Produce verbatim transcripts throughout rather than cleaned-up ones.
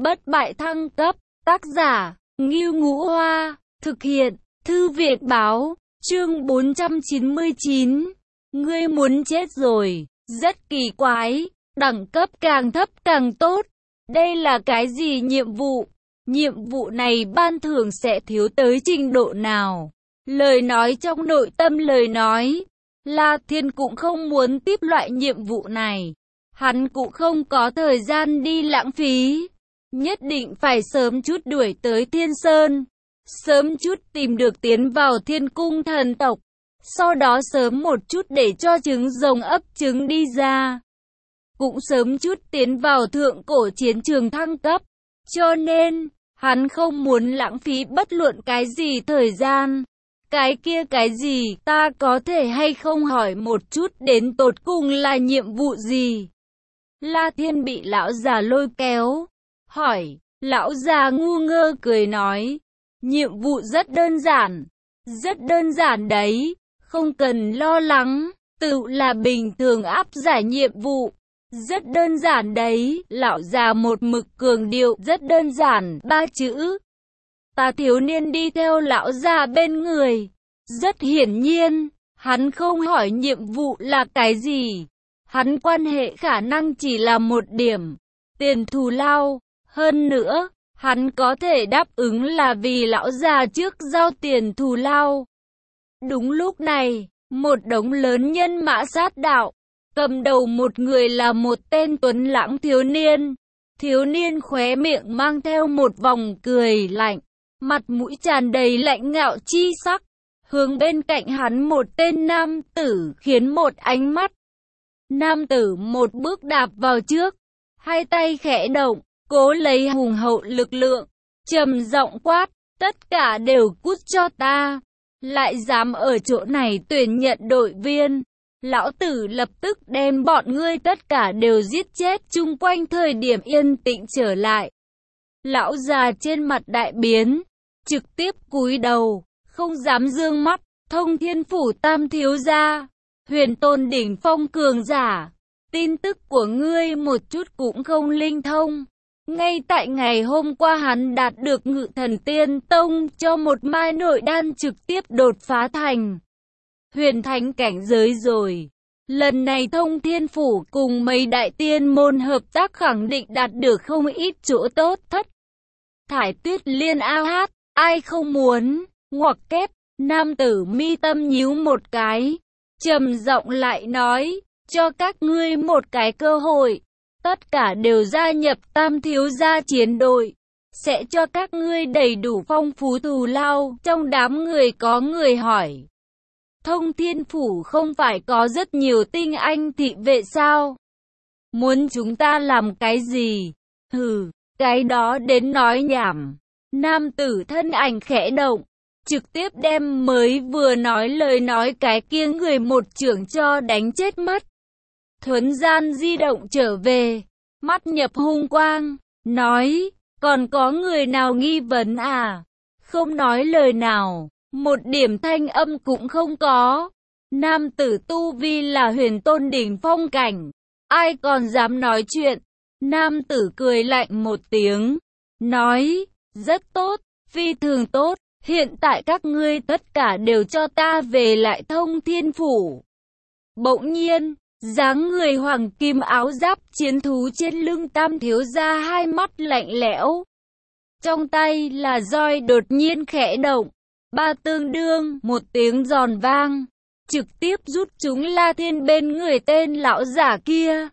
Bất bại thăng cấp, tác giả, Ngưu Ngũ Hoa, thực hiện, Thư viện báo, chương bốn trăm chín mươi chín. Ngươi muốn chết rồi, rất kỳ quái, đẳng cấp càng thấp càng tốt. Đây là cái gì nhiệm vụ? Nhiệm vụ này ban thưởng sẽ thiếu tới trình độ nào? Lời nói trong nội tâm lời nói, La Thiên cũng không muốn tiếp loại nhiệm vụ này. Hắn cũng không có thời gian đi lãng phí. Nhất định phải sớm chút đuổi tới Thiên Sơn. Sớm chút tìm được tiến vào Thiên Cung thần tộc. Sau đó sớm một chút để cho trứng rồng ấp trứng đi ra. Cũng sớm chút tiến vào thượng cổ chiến trường thăng cấp. Cho nên, hắn không muốn lãng phí bất luận cái gì thời gian. Cái kia cái gì, ta có thể hay không hỏi một chút đến tột cùng là nhiệm vụ gì? La Thiên bị lão già lôi kéo, hỏi, lão già ngu ngơ cười nói, nhiệm vụ rất đơn giản, rất đơn giản đấy, không cần lo lắng, tự là bình thường áp giải nhiệm vụ. Rất đơn giản đấy, lão già một mực cường điệu, rất đơn giản, ba chữ. Ta thiếu niên đi theo lão già bên người. Rất hiển nhiên, hắn không hỏi nhiệm vụ là cái gì. Hắn quan hệ khả năng chỉ là một điểm, tiền thù lao. Hơn nữa, hắn có thể đáp ứng là vì lão già trước giao tiền thù lao. Đúng lúc này, một đống lớn nhân mã sát đạo. Cầm đầu một người là một tên tuấn lãng thiếu niên. Thiếu niên khóe miệng mang theo một vòng cười lạnh, mặt mũi tràn đầy lạnh ngạo chi sắc. Hướng bên cạnh hắn một tên nam tử khiến một ánh mắt. Nam tử một bước đạp vào trước, hai tay khẽ động, cố lấy hùng hậu lực lượng, trầm giọng quát, tất cả đều cút cho ta. Lại dám ở chỗ này tuyển nhận đội viên. Lão tử lập tức đem bọn ngươi tất cả đều giết chết. Chung quanh thời điểm yên tĩnh trở lại. Lão già trên mặt đại biến, trực tiếp cúi đầu, không dám dương mắt. Thông Thiên Phủ Tam thiếu gia, huyền tôn đỉnh phong cường giả, tin tức của ngươi một chút cũng không linh thông. Ngay tại ngày hôm qua hắn đạt được Ngự Thần Tiên Tông cho một mai nội đan trực tiếp đột phá thành huyền thánh cảnh giới rồi. Lần này Thông Thiên Phủ cùng mấy đại tiên môn hợp tác khẳng định đạt được không ít chỗ tốt. Thất thải tuyết liên a hát, ai không muốn, ngoặc kép. Nam tử mi tâm nhíu một cái, trầm giọng lại nói, cho các ngươi một cái cơ hội, tất cả đều gia nhập Tam thiếu gia chiến đội, sẽ cho các ngươi đầy đủ phong phú thù lao. Trong đám người có người hỏi, Thông Thiên Phủ không phải có rất nhiều tinh anh thị vệ sao? Muốn chúng ta làm cái gì? Hừ, cái đó đến nói nhảm. Nam tử thân ảnh khẽ động, trực tiếp đem mới vừa nói lời nói cái kia người một chưởng cho đánh chết mất. Thuấn gian di động trở về, mắt nhập hung quang, nói, còn có người nào nghi vấn à? Không nói lời nào, một điểm thanh âm cũng không có. Nam tử tu vi là huyền tôn đỉnh phong cảnh, ai còn dám nói chuyện? Nam tử cười lạnh một tiếng, nói, rất tốt, phi thường tốt. Hiện tại các ngươi tất cả đều cho ta về lại Thông Thiên Phủ. Bỗng nhiên, dáng người hoàng kim áo giáp chiến thú trên lưng Tam thiếu gia hai mắt lạnh lẽo. Trong tay là roi đột nhiên khẽ động. Ba tương đương, một tiếng giòn vang. Trực tiếp rút chúng La Thiên bên người tên lão giả kia.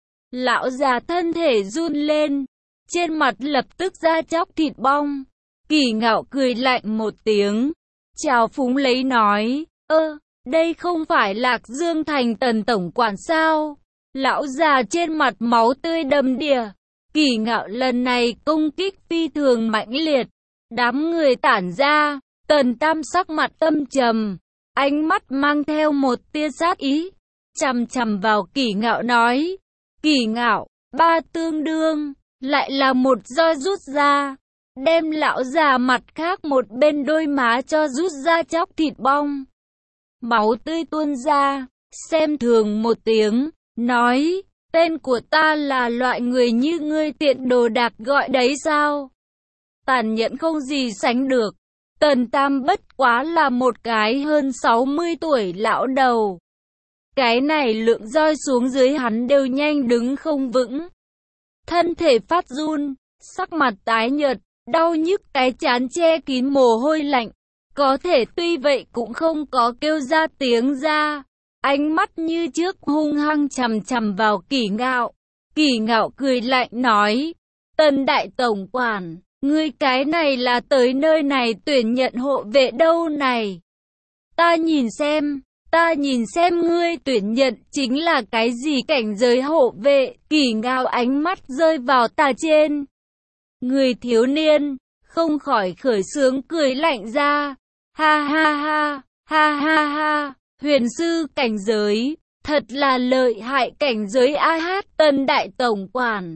Lão già thân thể run lên. Trên mặt lập tức da chóc thịt bong. Kỳ Ngạo cười lạnh một tiếng, chào phúng lấy nói, ơ, đây không phải Lạc Dương Thành Tần tổng quản sao? Lão già trên mặt máu tươi đầm đìa. Kỳ Ngạo lần này công kích phi thường mãnh liệt, đám người tản ra. Tần Tam sắc mặt âm trầm, ánh mắt mang theo một tia sát ý, chằm chằm vào Kỳ Ngạo nói, Kỳ Ngạo, ba tương đương, lại là một roi rút ra. Đem lão già mặt khác một bên đôi má cho rút ra chóc thịt bong. Máu tươi tuôn ra, xem thường một tiếng, nói, Tên của ta là loại người như ngươi tiện đồ đạc gọi đấy sao? Tàn nhẫn không gì sánh được. Tần Tam bất quá là một cái hơn sáu mươi tuổi lão đầu. Cái này lượng roi xuống dưới hắn đều nhanh đứng không vững. Thân thể phát run, sắc mặt tái nhợt, đau nhức cái trán che kín mồ hôi lạnh. Có thể tuy vậy cũng không có kêu ra tiếng ra. Ánh mắt như trước hung hăng chằm chằm vào Kỷ Ngạo. Kỷ Ngạo cười lạnh nói, Tần đại tổng quản, ngươi cái này là tới nơi này tuyển nhận hộ vệ đâu này? Ta nhìn xem, ta nhìn xem ngươi tuyển nhận chính là cái gì cảnh giới hộ vệ? Kỷ Ngạo ánh mắt rơi vào ta trên. Người thiếu niên, không khỏi khởi sướng cười lạnh ra. Ha ha ha, ha ha ha, huyền sư cảnh giới, thật là lợi hại cảnh giới a hát Tần đại tổng quản.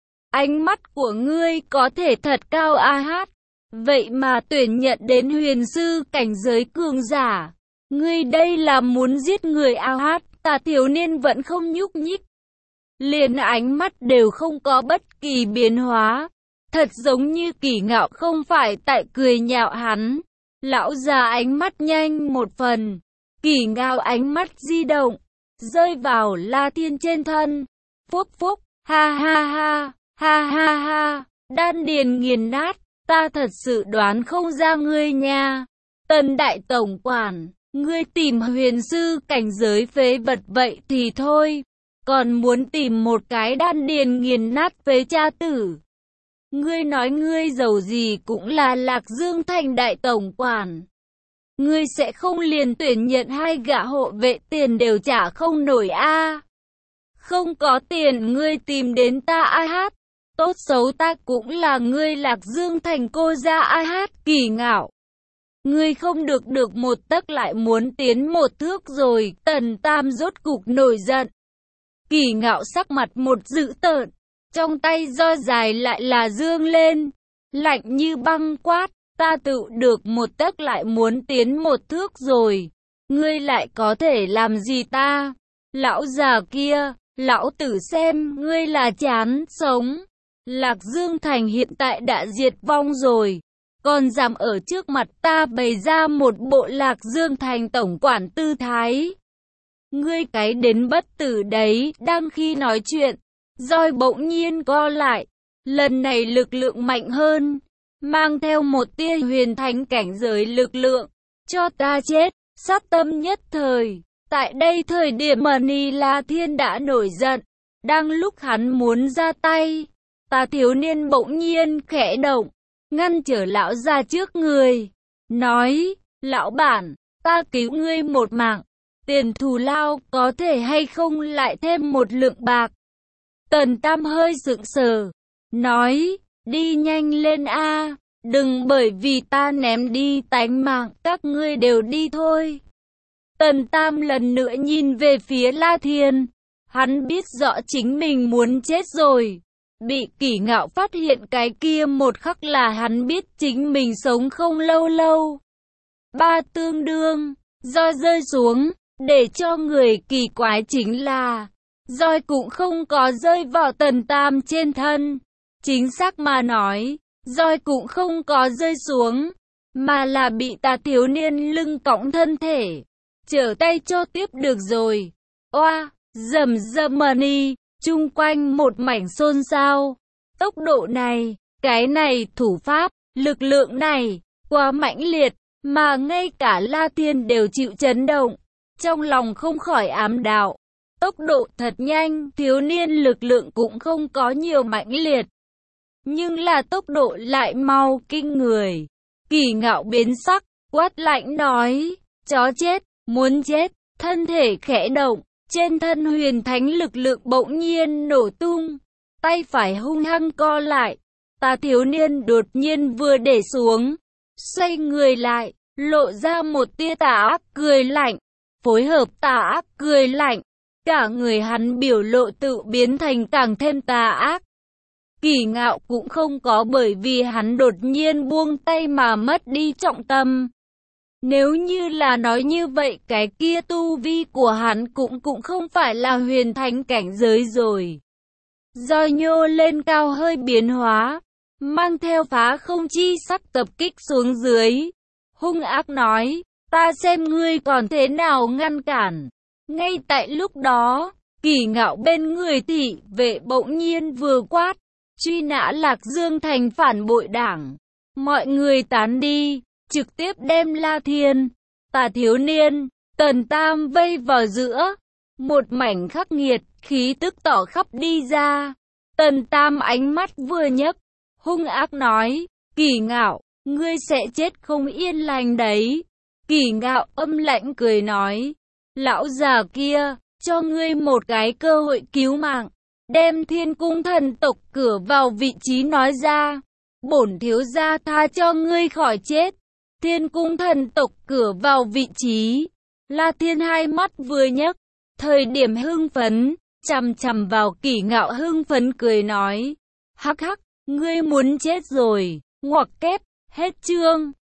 Ánh mắt của ngươi có thể thật cao a hát, vậy mà tuyển nhận đến huyền sư cảnh giới cường giả. Ngươi đây là muốn giết người a hát, ta thiếu niên vẫn không nhúc nhích. Liền ánh mắt đều không có bất kỳ biến hóa, thật giống như Kỷ Ngạo không phải tại cười nhạo hắn. Lão già ánh mắt nhanh một phần, Kỷ Ngạo ánh mắt di động, rơi vào La Thiên trên thân. Phúc phúc, ha ha ha, ha ha ha, đan điền nghiền nát, ta thật sự đoán không ra ngươi nha. Tần đại tổng quản, ngươi tìm huyền sư cảnh giới phế vật vậy thì thôi, còn muốn tìm một cái đan điền nghiền nát phế cha tử. Ngươi nói ngươi giàu gì cũng là Lạc Dương Thành đại tổng quản. Ngươi sẽ không liền tuyển nhận hai gã hộ vệ tiền đều trả không nổi a? À. Không có tiền ngươi tìm đến ta a hát. Tốt xấu ta cũng là ngươi Lạc Dương Thành cô gia a hát. Kỷ Ngạo, ngươi không được được một tấc lại muốn tiến một thước rồi. Tần Tam rốt cục nổi giận. Kỷ Ngạo sắc mặt một dữ tợn, trong tay roi dài lại là dương lên, lạnh như băng quát, ta tự được một tấc lại muốn tiến một thước rồi, ngươi lại có thể làm gì ta? Lão già kia, lão tử xem ngươi là chán sống. Lạc Dương Thành hiện tại đã diệt vong rồi, còn dám ở trước mặt ta bày ra một bộ Lạc Dương Thành tổng quản tư thái. Ngươi cái đến bất tử đấy. Đang khi nói chuyện, roi bỗng nhiên co lại, lần này lực lượng mạnh hơn, mang theo một tia huyền thánh cảnh giới lực lượng. Cho ta chết, sát tâm nhất thời. Tại đây thời điểm Mani La Thiên đã nổi giận, đang lúc hắn muốn ra tay, ta thiếu niên bỗng nhiên khẽ động, ngăn trở lão ra trước người, nói, lão bản, ta cứu ngươi một mạng, tiền thù lao có thể hay không lại thêm một lượng bạc. Tần Tam hơi sững sờ, nói, đi nhanh lên a, đừng bởi vì ta ném đi tánh mạng các ngươi đều đi thôi. Tần Tam lần nữa nhìn về phía La Thiên, hắn biết rõ chính mình muốn chết rồi. Bị Kỷ Ngạo phát hiện cái kia một khắc là hắn biết chính mình sống không lâu lâu. Ba tương đương, roi rơi xuống, để cho người kỳ quái chính là, roi cũng không có rơi vào Tần Tam trên thân. Chính xác mà nói, roi cũng không có rơi xuống, mà là bị ta thiếu niên lưng cõng thân thể, trở tay cho tiếp được rồi. Oa, rầm rầm mani, chung quanh một mảnh xôn xao. Tốc độ này, cái này thủ pháp, lực lượng này, quá mãnh liệt, mà ngay cả La Thiên đều chịu chấn động. Trong lòng không khỏi ám đạo, tốc độ thật nhanh, thiếu niên lực lượng cũng không có nhiều mãnh liệt, nhưng là tốc độ lại mau kinh người. Kỷ Ngạo biến sắc, quát lạnh nói, chó chết, muốn chết, thân thể khẽ động, trên thân huyền thánh lực lượng bỗng nhiên nổ tung, tay phải hung hăng co lại, ta thiếu niên đột nhiên vừa để xuống, xoay người lại, lộ ra một tia tà ác cười lạnh, phối hợp tà ác cười lạnh, cả người hắn biểu lộ tự biến thành càng thêm tà ác. Kỷ Ngạo cũng không có bởi vì hắn đột nhiên buông tay mà mất đi trọng tâm. Nếu như là nói như vậy, cái kia tu vi của hắn cũng cũng không phải là huyền thánh cảnh giới rồi. Roi nhô lên cao hơi biến hóa, mang theo phá không chi sắc tập kích xuống dưới. Hung ác nói, ta xem ngươi còn thế nào ngăn cản. Ngay tại lúc đó, Kỳ Ngạo bên người thị vệ bỗng nhiên vừa quát, truy nã Lạc Dương thành phản bội đảng. Mọi người tán đi, trực tiếp đem La Thiên, Tà thiếu niên, Tần Tam vây vào giữa. Một mảnh khắc nghiệt, khí tức tỏ khắp đi ra. Tần Tam ánh mắt vừa nhấc, hung ác nói, Kỳ Ngạo, ngươi sẽ chết không yên lành đấy. Kỳ Ngạo âm lạnh cười nói, lão già kia, cho ngươi một cái cơ hội cứu mạng, đem Thiên Cung thần tộc cửa vào vị trí nói ra, bổn thiếu gia tha cho ngươi khỏi chết. Thiên Cung thần tộc cửa vào vị trí. La Thiên hai mắt vừa nhấc, thời điểm hưng phấn, chằm chằm vào Kỳ Ngạo hưng phấn cười nói, hắc hắc, ngươi muốn chết rồi, ngoặc kép, hết chương.